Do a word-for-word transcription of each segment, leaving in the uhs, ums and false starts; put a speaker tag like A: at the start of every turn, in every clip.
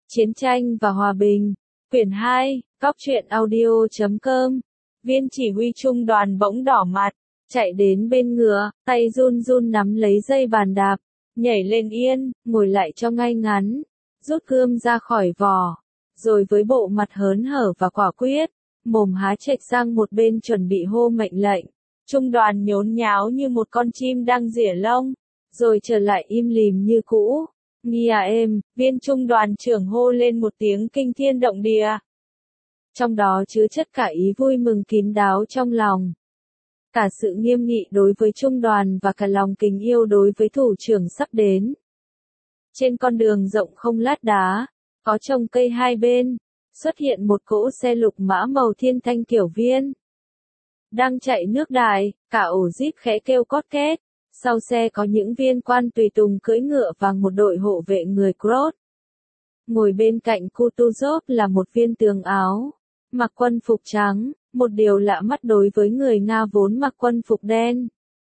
A: Chiến tranh và hòa bình. Quyển hai, Góc truyện audio chấm com. Viên chỉ huy trung đoàn bỗng đỏ mặt, chạy đến bên ngựa, tay run run nắm lấy dây bàn đạp, nhảy lên yên, ngồi lại cho ngay ngắn, rút gươm ra khỏi vỏ, rồi với bộ mặt hớn hở và quả quyết, mồm há chệch sang một bên chuẩn bị hô mệnh lệnh. Trung đoàn nhốn nháo như một con chim đang rỉa lông, rồi trở lại im lìm như cũ. Nghi à êm, viên trung đoàn trưởng hô lên một tiếng kinh thiên động địa. Trong đó chứa chất cả ý vui mừng kín đáo trong lòng. Cả sự nghiêm nghị đối với trung đoàn và cả lòng kính yêu đối với thủ trưởng sắp đến. Trên con đường rộng không lát đá, có trồng cây hai bên, xuất hiện một cỗ xe lục mã màu thiên thanh kiểu viên. Đang chạy nước đài, cả ổ jeep khẽ kêu cót két. Sau xe có những viên quan tùy tùng cưỡi ngựa và một đội hộ vệ người Krốt. Ngồi bên cạnh Kutuzov là một viên tường áo, mặc quân phục trắng, một điều lạ mắt đối với người Nga vốn mặc quân phục đen.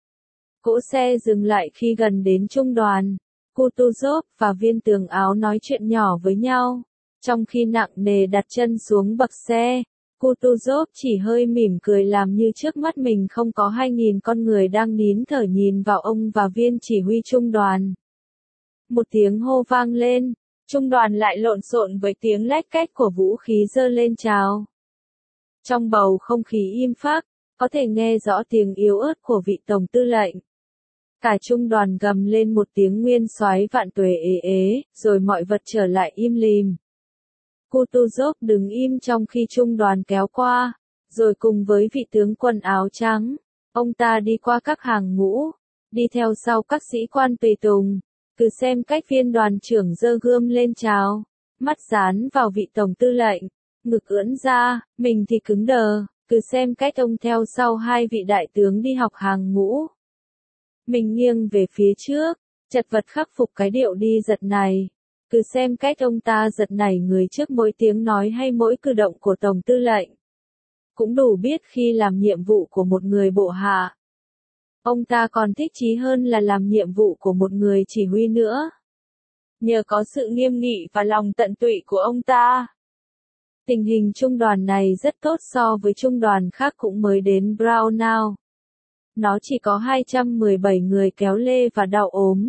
A: Cỗ xe dừng lại khi gần đến trung đoàn. Kutuzov và viên tường áo nói chuyện nhỏ với nhau, trong khi nặng nề đặt chân xuống bậc xe. Kutuzov chỉ hơi mỉm cười làm như trước mắt mình không có hai nghìn con người đang nín thở nhìn vào ông và viên chỉ huy trung đoàn. Một tiếng hô vang lên, trung đoàn lại lộn xộn với tiếng lách cách của vũ khí giơ lên chào. Trong bầu không khí im phắc, có thể nghe rõ tiếng yếu ớt của vị tổng tư lệnh. Cả trung đoàn gầm lên một tiếng nguyên soái vạn tuế ế ế, rồi mọi vật trở lại im lìm. Kutuzov đứng im trong khi trung đoàn kéo qua, rồi cùng với vị tướng quân áo trắng, ông ta đi qua các hàng ngũ, đi theo sau các sĩ quan tùy tùng, cứ xem cách viên đoàn trưởng giơ gươm lên chào, mắt dán vào vị tổng tư lệnh, ngực ưỡn ra, mình thì cứng đờ, cứ xem cách ông theo sau hai vị đại tướng đi học hàng ngũ. Mình nghiêng về phía trước, chật vật khắc phục cái điệu đi giật này. Cứ xem cách ông ta giật nảy người trước mỗi tiếng nói hay mỗi cử động của tổng tư lệnh. Cũng đủ biết khi làm nhiệm vụ của một người bộ hạ, ông ta còn thích chí hơn là làm nhiệm vụ của một người chỉ huy nữa. Nhờ có sự nghiêm nghị và lòng tận tụy của ông ta, tình hình trung đoàn này rất tốt so với trung đoàn khác cũng mới đến Braunau. Nó chỉ có hai trăm mười bảy người kéo lê và đau ốm.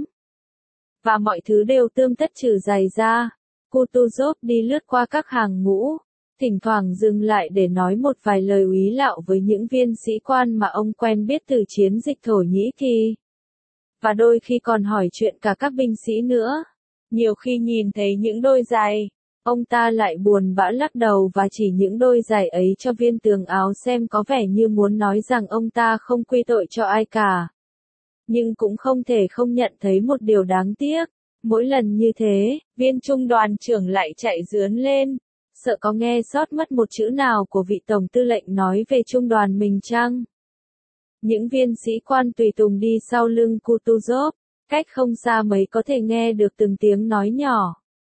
A: Và mọi thứ đều tươm tất trừ giày ra. Kutuzov đi lướt qua các hàng ngũ, thỉnh thoảng dừng lại để nói một vài lời úy lạo với những viên sĩ quan mà ông quen biết từ chiến dịch Thổ Nhĩ Kỳ. Và đôi khi còn hỏi chuyện cả các binh sĩ nữa. Nhiều khi nhìn thấy những đôi giày, ông ta lại buồn bã lắc đầu và chỉ những đôi giày ấy cho viên tường áo xem, có vẻ như muốn nói rằng ông ta không quy tội cho ai cả. Nhưng cũng không thể không nhận thấy một điều đáng tiếc. Mỗi lần như thế, viên trung đoàn trưởng lại chạy rướn lên, sợ có nghe sót mất một chữ nào của vị tổng tư lệnh nói về trung đoàn mình chăng? Những viên sĩ quan tùy tùng đi sau lưng Kutuzov, cách không xa mấy có thể nghe được từng tiếng nói nhỏ.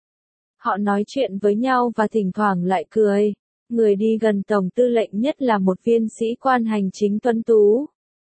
A: Họ nói chuyện với nhau và thỉnh thoảng lại cười. Người đi gần tổng tư lệnh nhất là một viên sĩ quan hành chính tuấn tú.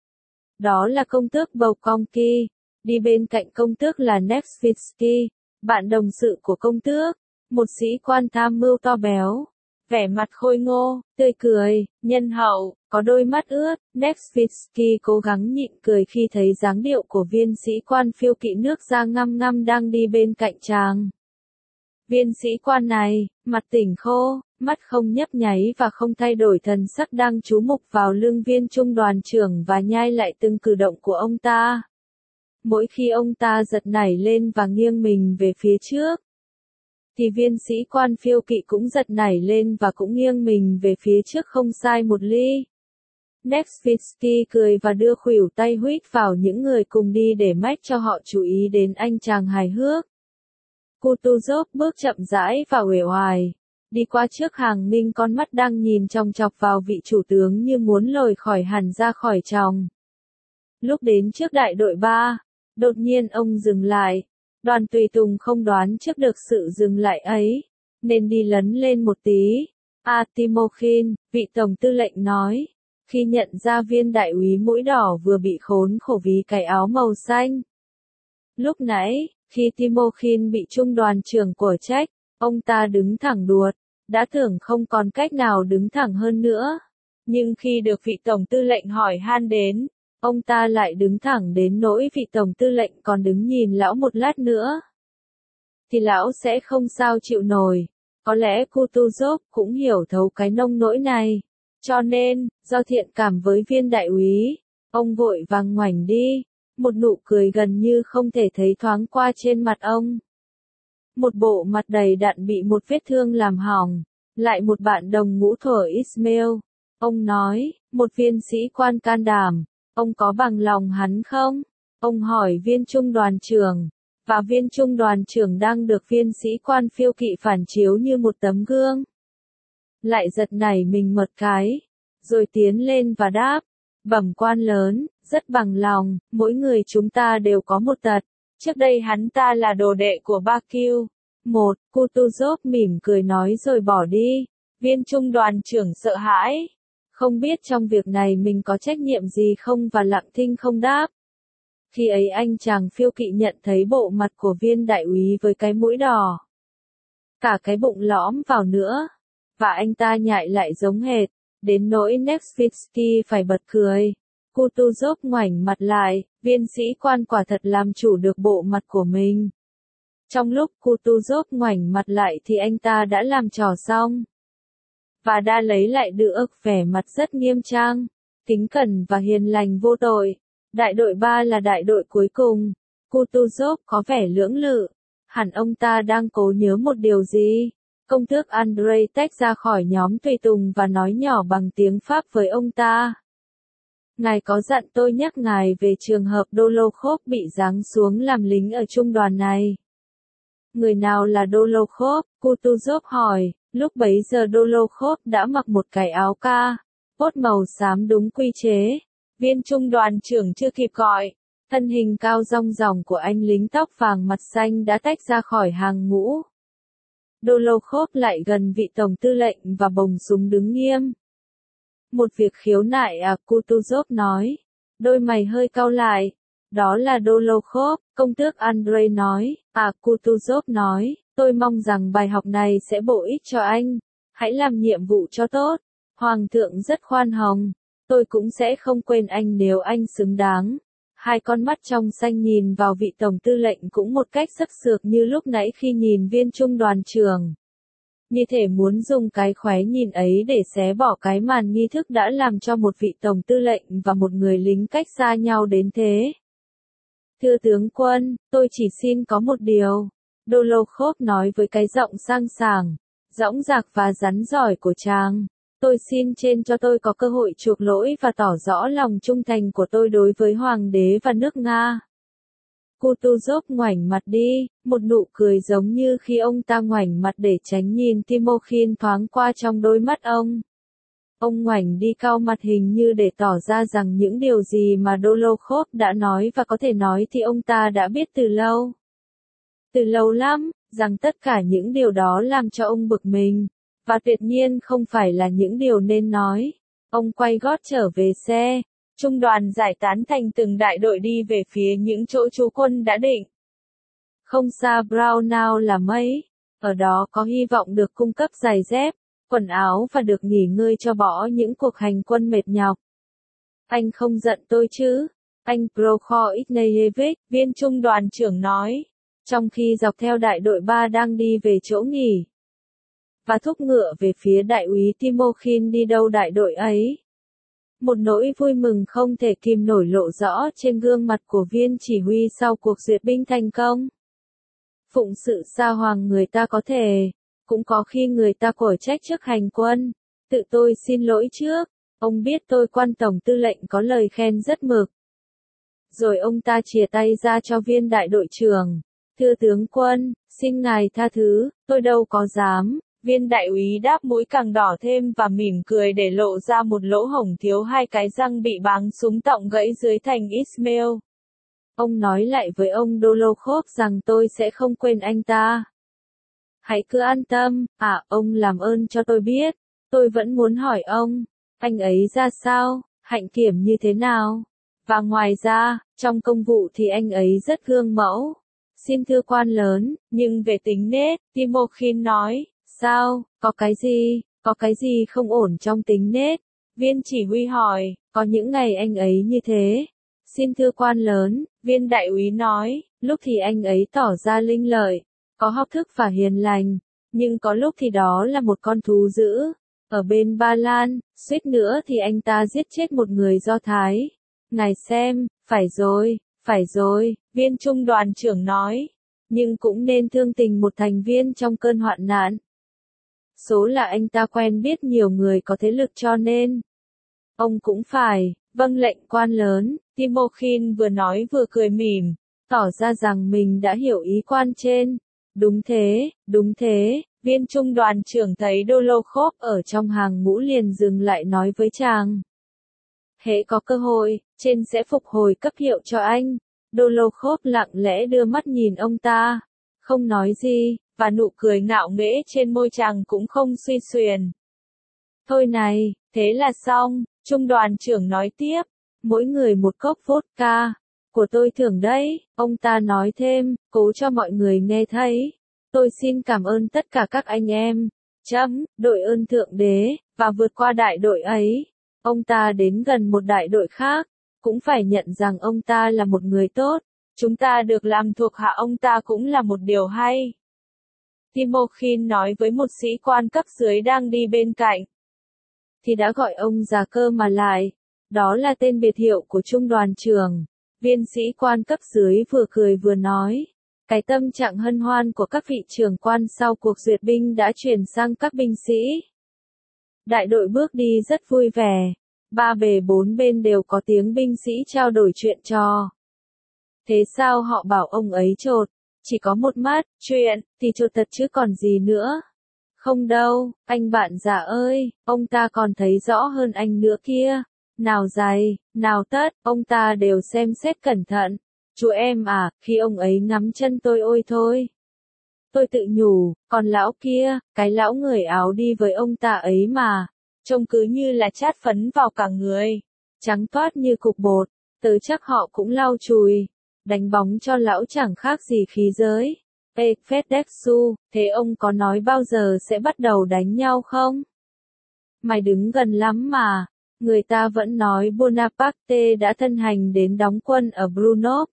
A: Đó là công tước Boukonki, đi bên cạnh công tước là Nevsvitsky, bạn đồng sự của công tước, một sĩ quan tham mưu to béo, vẻ mặt khôi ngô, tươi cười, nhân hậu, có đôi mắt ướt. Nevsvitsky cố gắng nhịn cười khi thấy dáng điệu của viên sĩ quan phiêu kỵ nước da ngăm ngăm đang đi bên cạnh chàng. Viên sĩ quan này, mặt tỉnh khô, mắt không nhấp nháy và không thay đổi thần sắc đang chú mục vào lưng viên trung đoàn trưởng và nhai lại từng cử động của ông ta. Mỗi khi ông ta giật nảy lên và nghiêng mình về phía trước, thì viên sĩ quan phiêu kỵ cũng giật nảy lên và cũng nghiêng mình về phía trước không sai một ly. Nevsvitsky cười và đưa khuỷu tay huýt vào những người cùng đi để mách cho họ chú ý đến anh chàng hài hước. Kutuzov bước chậm rãi và uể oải, đi qua trước hàng ninh, con mắt đang nhìn chòng chọc vào vị chủ tướng như muốn lồi khỏi hẳn ra khỏi tròng. Lúc đến trước đại đội ba, đột nhiên ông dừng lại. Đoàn tùy tùng không đoán trước được sự dừng lại ấy, nên đi lấn lên một tí. A Timokhin, vị tổng tư lệnh nói, khi nhận ra viên đại úy mũi đỏ vừa bị khốn khổ vì cái áo màu xanh. Lúc nãy, khi Timokhin bị trung đoàn trưởng của trách, Ông ta đứng thẳng đuột, đã tưởng không còn cách nào đứng thẳng hơn nữa. Nhưng khi được vị tổng tư lệnh hỏi han đến, ông ta lại đứng thẳng đến nỗi vị tổng tư lệnh còn đứng nhìn lão một lát nữa. Thì lão sẽ không sao chịu nổi. Có lẽ Kutuzov cũng hiểu thấu cái nông nỗi này. Cho nên, do thiện cảm với viên đại úy, ông vội vàng ngoảnh đi. Một nụ cười gần như không thể thấy thoáng qua trên mặt ông. Một bộ mặt đầy đặn bị một vết thương làm hỏng. Lại một bạn đồng ngũ thuở Ismail. Ông nói, một viên sĩ quan can đảm. Ông có bằng lòng hắn không? Ông hỏi viên trung đoàn trưởng. Và viên trung đoàn trưởng đang được viên sĩ quan phiêu kỵ phản chiếu như một tấm gương. Lại giật nảy mình một cái. Rồi tiến lên và đáp. Bẩm quan lớn, rất bằng lòng, mỗi người chúng ta đều có một tật. Trước đây hắn ta là đồ đệ của Bakil. Một, Kutuzov mỉm cười nói rồi bỏ đi. Viên trung đoàn trưởng sợ hãi. Không biết trong việc này mình có trách nhiệm gì không và lặng thinh không đáp. Khi ấy anh chàng phiêu kỵ nhận thấy bộ mặt của viên đại úy với cái mũi đỏ. Cả cái bụng lõm vào nữa. Và anh ta nhại lại giống hệt. Đến nỗi Nevsky phải bật cười. Kutuzov ngoảnh mặt lại, viên sĩ quan quả thật làm chủ được bộ mặt của mình. Trong lúc Kutuzov ngoảnh mặt lại thì anh ta đã làm trò xong. Và đã lấy lại được vẻ mặt rất nghiêm trang, kính cẩn và hiền lành vô tội. Đại đội ba là đại đội cuối cùng. Kutuzov có vẻ lưỡng lự. Hẳn ông ta đang cố nhớ một điều gì. Công tước Andrei tách ra khỏi nhóm tùy tùng và nói nhỏ bằng tiếng Pháp với ông ta. Ngài có dặn tôi nhắc ngài về trường hợp Dolokhov bị giáng xuống làm lính ở trung đoàn này. Người nào là Dolokhov? Kutuzov hỏi. Lúc bấy giờ Dolokhov đã mặc một cái áo ca, cốt màu xám đúng quy chế. Viên trung đoàn trưởng chưa kịp gọi. Thân hình cao rong ròng của anh lính tóc vàng mặt xanh đã tách ra khỏi hàng ngũ. Dolokhov lại gần vị tổng tư lệnh và bồng súng đứng nghiêm. Một việc khiếu nại à? Kutuzov nói. Đôi mày hơi cau lại. Đó là Dolokhov, công tước Andrei nói. À, Kutuzov nói. Tôi mong rằng bài học này sẽ bổ ích cho anh. Hãy làm nhiệm vụ cho tốt. Hoàng thượng rất khoan hồng. Tôi cũng sẽ không quên anh nếu anh xứng đáng. Hai con mắt trong xanh nhìn vào vị tổng tư lệnh cũng một cách sắc sược như lúc nãy khi nhìn viên trung đoàn trưởng. Như thể muốn dùng cái khóe nhìn ấy để xé bỏ cái màn nghi thức đã làm cho một vị tổng tư lệnh và một người lính cách xa nhau đến thế. Thưa tướng quân, tôi chỉ xin có một điều. Dolokhov nói với cái giọng sang sảng, dõng dạc và rắn giỏi của chàng. Tôi xin trên cho tôi có cơ hội chuộc lỗi và tỏ rõ lòng trung thành của tôi đối với Hoàng đế và nước Nga. Kutuzov ngoảnh mặt đi, một nụ cười giống như khi ông ta ngoảnh mặt để tránh nhìn Timokhin thoáng qua trong đôi mắt ông. Ông ngoảnh đi cau mặt hình như để tỏ ra rằng những điều gì mà Dolokhov đã nói và có thể nói thì ông ta đã biết từ lâu. Từ lâu lắm, rằng tất cả những điều đó làm cho ông bực mình. Và tuyệt nhiên không phải là những điều nên nói. Ông quay gót trở về xe. Trung đoàn giải tán thành từng đại đội đi về phía những chỗ trú quân đã định. Không xa Braunau là mấy. Ở đó có hy vọng được cung cấp giày dép, quần áo và được nghỉ ngơi cho bỏ những cuộc hành quân mệt nhọc. Anh không giận tôi chứ? Anh Prokhor Ignatyevich, viên trung đoàn trưởng nói. Trong khi dọc theo đại đội ba đang đi về chỗ nghỉ. Và thúc ngựa về phía đại úy Timokhin đi đâu đại đội ấy. Một nỗi vui mừng không thể kìm nổi lộ rõ trên gương mặt của viên chỉ huy sau cuộc duyệt binh thành công. Phụng sự sa hoàng người ta có thể, cũng có khi người ta cổi trách trước hành quân. Tự tôi xin lỗi trước, ông biết tôi quan tổng tư lệnh có lời khen rất mực. Rồi ông ta chìa tay ra cho viên đại đội trưởng. Thưa tướng quân, xin ngài tha thứ, tôi đâu có dám. Viên đại úy đáp mũi càng đỏ thêm và mỉm cười để lộ ra một lỗ hổng thiếu hai cái răng bị báng súng tọng gãy dưới thành Ismail. Ông nói lại với ông Dolokhov rằng tôi sẽ không quên anh ta. Hãy cứ an tâm, à, ông làm ơn cho tôi biết. Tôi vẫn muốn hỏi ông, anh ấy ra sao, hạnh kiểm như thế nào? Và ngoài ra, trong công vụ thì anh ấy rất gương mẫu. Xin thưa quan lớn, nhưng về tính nết, Timothy nói, sao, có cái gì, có cái gì không ổn trong tính nết? Viên chỉ huy hỏi, có những ngày anh ấy như thế. Xin thưa quan lớn, viên đại úy nói, lúc thì anh ấy tỏ ra linh lợi, có học thức và hiền lành, nhưng có lúc thì đó là một con thú dữ. Ở bên Ba Lan, suýt nữa thì anh ta giết chết một người Do Thái. Ngài xem, phải rồi, phải rồi, viên trung đoàn trưởng nói, nhưng cũng nên thương tình một thành viên trong cơn hoạn nạn. Số là anh ta quen biết nhiều người có thế lực cho nên. Ông cũng phải, vâng lệnh quan lớn, Timothy vừa nói vừa cười mỉm, tỏ ra rằng mình đã hiểu ý quan trên. Đúng thế, đúng thế, viên trung đoàn trưởng thấy Dolokhov ở trong hàng ngũ liền dừng lại nói với chàng. Hễ có cơ hội, trên sẽ phục hồi cấp hiệu cho anh. Dolokhov lặng lẽ đưa mắt nhìn ông ta, không nói gì, và nụ cười ngạo nghễ trên môi chàng cũng không suy xuyển. Thôi này, thế là xong, trung đoàn trưởng nói tiếp, mỗi người một cốc vodka, của tôi thưởng đấy, ông ta nói thêm, cố cho mọi người nghe thấy. Tôi xin cảm ơn tất cả các anh em, chấm, đội ơn thượng đế, và vượt qua đại đội ấy. Ông ta đến gần một đại đội khác, cũng phải nhận rằng ông ta là một người tốt, chúng ta được làm thuộc hạ ông ta cũng là một điều hay. Timothy nói với một sĩ quan cấp dưới đang đi bên cạnh. Thì đã gọi ông già cơ mà lại, đó là tên biệt hiệu của trung đoàn trưởng. Viên sĩ quan cấp dưới vừa cười vừa nói. Cái tâm trạng hân hoan của các vị trưởng quan sau cuộc duyệt binh đã chuyển sang các binh sĩ. Đại đội bước đi rất vui vẻ. Ba bề bốn bên đều có tiếng binh sĩ trao đổi chuyện trò. Thế sao họ bảo ông ấy trột? Chỉ có một mắt, chuyện, thì trột thật chứ còn gì nữa. Không đâu, anh bạn già ơi, ông ta còn thấy rõ hơn anh nữa kia. Nào giày, nào tất, ông ta đều xem xét cẩn thận. Chú em à, khi ông ấy ngắm chân tôi ôi thôi. Tôi tự nhủ, còn lão kia, cái lão người áo đi với ông ta ấy mà. Trông cứ như là chát phấn vào cả người. Trắng toát như cục bột, tớ chắc họ cũng lau chùi. Đánh bóng cho lão chẳng khác gì khí giới. Ê, Fedexu, thế ông có nói bao giờ sẽ bắt đầu đánh nhau không? Mày đứng gần lắm mà. Người ta vẫn nói Bonaparte đã thân hành đến đóng quân ở Brunov.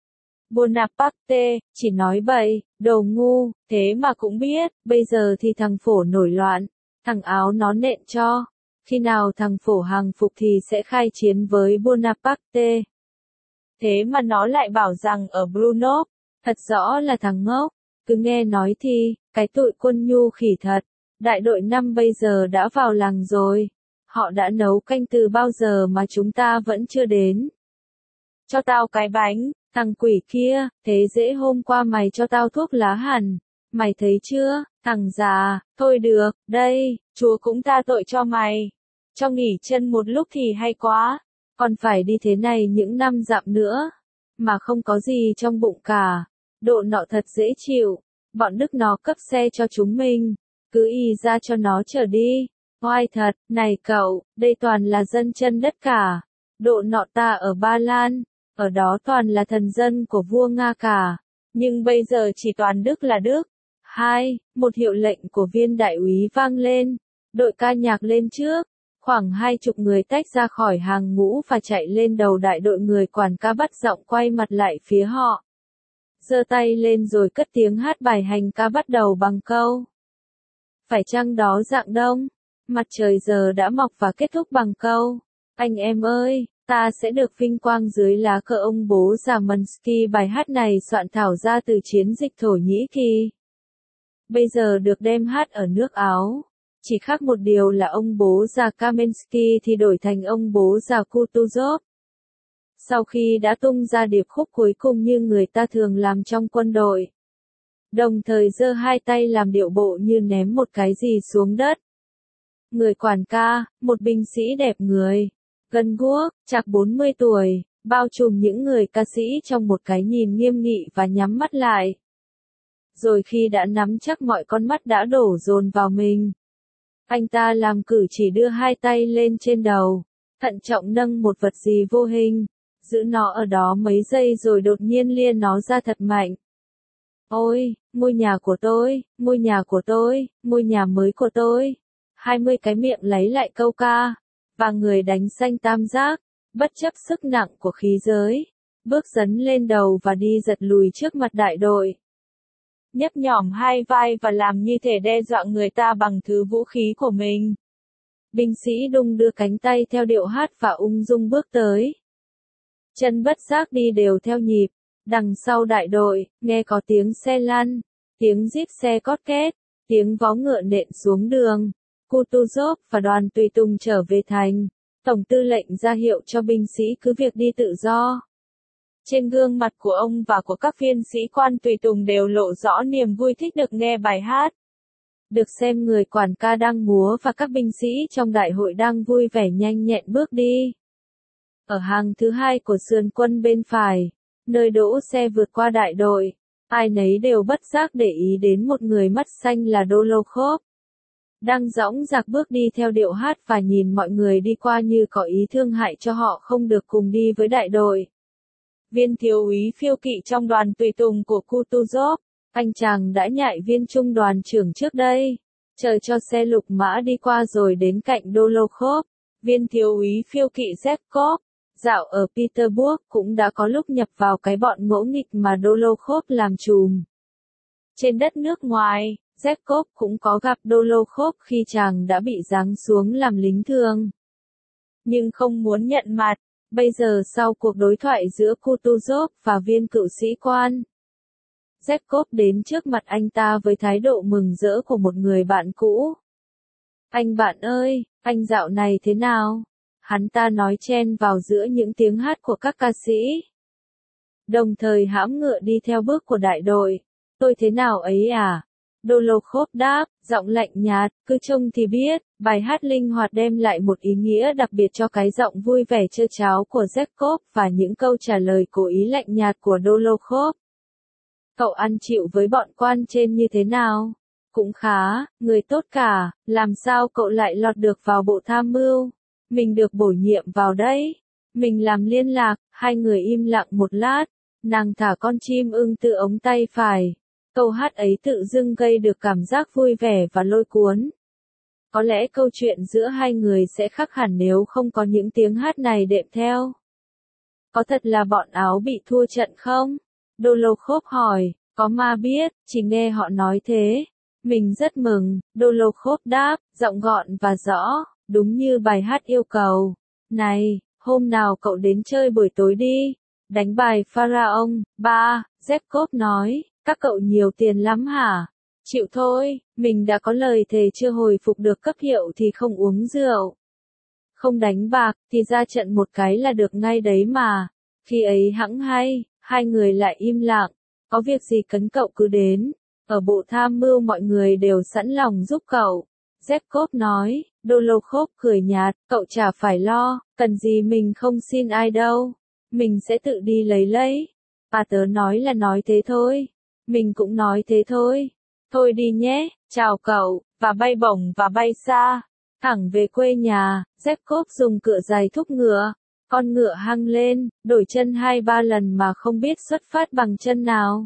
A: Bonaparte, chỉ nói bậy, đồ ngu, thế mà cũng biết, bây giờ thì thằng phổ nổi loạn, thằng áo nó nện cho. Khi nào thằng phổ hàng phục thì sẽ khai chiến với Bonaparte. Thế mà nó lại bảo rằng ở Brunov, thật rõ là thằng ngốc, cứ nghe nói thì, cái tụi quân nhu khỉ thật. Đại đội năm bây giờ đã vào làng rồi. Họ đã nấu canh từ bao giờ mà chúng ta vẫn chưa đến. Cho tao cái bánh, thằng quỷ kia, thế dễ hôm qua mày cho tao thuốc lá hẳn. Mày thấy chưa, thằng già, thôi được, đây, Chúa cũng tha tội cho mày. Cho nghỉ chân một lúc thì hay quá, còn phải đi thế này những năm dặm nữa, mà không có gì trong bụng cả. Độ nọ thật dễ chịu, bọn Đức nó cấp xe cho chúng mình, cứ y ra cho nó chở đi. Oai thật, này cậu, đây toàn là dân chân đất cả. Độ nọ ta ở Ba Lan, ở đó toàn là thần dân của vua Nga cả. Nhưng bây giờ chỉ toàn Đức là Đức. Hai, một hiệu lệnh của viên đại úy vang lên. Đội ca nhạc lên trước. Khoảng hai chục người tách ra khỏi hàng ngũ và chạy lên đầu đại đội, người quản ca bắt giọng quay mặt lại phía họ. Giơ tay lên rồi cất tiếng hát bài hành ca bắt đầu bằng câu. Phải chăng đó dạng đông? Mặt trời giờ đã mọc và kết thúc bằng câu. Anh em ơi, ta sẽ được vinh quang dưới lá cờ ông bố già Mensky. Bài hát này soạn thảo ra từ chiến dịch Thổ Nhĩ Kỳ. Bây giờ được đem hát ở nước Áo. Chỉ khác một điều là ông bố già Kamensky thì đổi thành ông bố già Kutuzov. Sau khi đã tung ra điệp khúc cuối cùng như người ta thường làm trong quân đội. Đồng thời giơ hai tay làm điệu bộ như ném một cái gì xuống đất. Người quản ca, một binh sĩ đẹp người, gần guốc, chạc bốn mươi tuổi, bao trùm những người ca sĩ trong một cái nhìn nghiêm nghị và nhắm mắt lại. Rồi khi đã nắm chắc mọi con mắt đã đổ dồn vào mình, anh ta làm cử chỉ đưa hai tay lên trên đầu, thận trọng nâng một vật gì vô hình, giữ nó ở đó mấy giây rồi đột nhiên lia nó ra thật mạnh. Ôi, ngôi nhà của tôi, ngôi nhà của tôi, ngôi nhà mới của tôi. Hai mươi cái miệng lấy lại câu ca, và người đánh xanh tam giác, bất chấp sức nặng của khí giới, bước dấn lên đầu và đi giật lùi trước mặt đại đội. Nhấp nhổm hai vai và làm như thể đe dọa người ta bằng thứ vũ khí của mình. Binh sĩ đung đưa cánh tay theo điệu hát và ung dung bước tới. Chân bất giác đi đều theo nhịp, đằng sau đại đội, nghe có tiếng xe lăn, tiếng rít xe cót két, tiếng vó ngựa nện xuống đường. Kutuzov và đoàn tùy tùng trở về thành, tổng tư lệnh ra hiệu cho binh sĩ cứ việc đi tự do. Trên gương mặt của ông và của các viên sĩ quan tùy tùng đều lộ rõ niềm vui thích được nghe bài hát. Được xem người quản ca đang múa và các binh sĩ trong đại hội đang vui vẻ nhanh nhẹn bước đi. Ở hàng thứ hai của sườn quân bên phải, nơi đỗ xe vượt qua đại đội, ai nấy đều bất giác để ý đến một người mắt xanh là Dolokhov. Đang dõng dạc bước đi theo điệu hát và nhìn mọi người đi qua như có ý thương hại cho họ không được cùng đi với đại đội. Viên thiếu úy phiêu kỵ trong đoàn tùy tùng của Kutuzov, anh chàng đã nhại viên trung đoàn trưởng trước đây, chờ cho xe lục mã đi qua rồi đến cạnh Dolokhov. Viên thiếu úy phiêu kỵ Zhekov, dạo ở Petersburg cũng đã có lúc nhập vào cái bọn ngỗ nghịch mà Dolokhov làm trùm. Trên đất nước ngoài, Zhekov cũng có gặp Dolokhov khi chàng đã bị giáng xuống làm lính thường. Nhưng không muốn nhận mặt, bây giờ sau cuộc đối thoại giữa Kutuzov và viên cựu sĩ quan, Zhekov đến trước mặt anh ta với thái độ mừng rỡ của một người bạn cũ. Anh bạn ơi, anh dạo này thế nào? Hắn ta nói chen vào giữa những tiếng hát của các ca sĩ. Đồng thời hãm ngựa đi theo bước của đại đội. Tôi thế nào ấy à? Dolokhov đáp, giọng lạnh nhạt, cứ trông thì biết, bài hát linh hoạt đem lại một ý nghĩa đặc biệt cho cái giọng vui vẻ trơ tráo của Zhekov và những câu trả lời cố ý lạnh nhạt của Dolokhov. Cậu ăn chịu với bọn quan trên như thế nào? Cũng khá, người tốt cả, làm sao cậu lại lọt được vào bộ tham mưu? Mình được bổ nhiệm vào đấy. Mình làm liên lạc, hai người im lặng một lát, nàng thả con chim ưng từ ống tay phải. Câu hát ấy tự dưng gây được cảm giác vui vẻ và lôi cuốn. Có lẽ câu chuyện giữa hai người sẽ khác hẳn nếu không có những tiếng hát này đệm theo. Có thật là bọn áo bị thua trận không? Dolokhov hỏi, có ma biết, chỉ nghe họ nói thế. Mình rất mừng, Dolokhov đáp, giọng gọn và rõ, đúng như bài hát yêu cầu. Này, hôm nào cậu đến chơi buổi tối đi. Đánh bài Pharaoh. Ba, Zhekov nói, các cậu nhiều tiền lắm hả? Chịu thôi, mình đã có lời thề chưa hồi phục được cấp hiệu thì không uống rượu. Không đánh bạc, thì ra trận một cái là được ngay đấy mà. Khi ấy hẵng hay, hai người lại im lặng. Có việc gì cấn cậu cứ đến. Ở bộ tham mưu mọi người đều sẵn lòng giúp cậu. Zhekov nói, Dolokhov cười nhạt, cậu chả phải lo, cần gì mình không xin ai đâu. Mình sẽ tự đi lấy lấy. Bà tớ nói là nói thế thôi. Mình cũng nói thế thôi. Thôi đi nhé, chào cậu, và bay bổng và bay xa. Thẳng về quê nhà, Zhekov dùng cựa giày thúc ngựa. Con ngựa hăng lên, đổi chân hai ba lần mà không biết xuất phát bằng chân nào.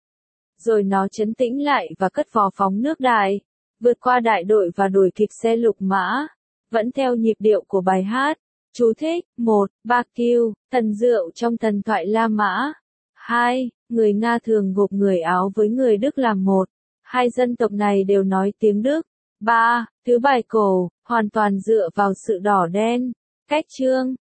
A: Rồi nó trấn tĩnh lại và cất vó phóng nước đại, vượt qua đại đội và đuổi kịp xe lục mã, vẫn theo nhịp điệu của bài hát. Chú thích, một. Bakil, thần rượu trong thần thoại La Mã. hai. Người Nga thường gộp người Áo với người Đức làm một. Hai dân tộc này đều nói tiếng Đức. ba. Thứ bài cổ, hoàn toàn dựa vào sự đỏ đen. Cách chương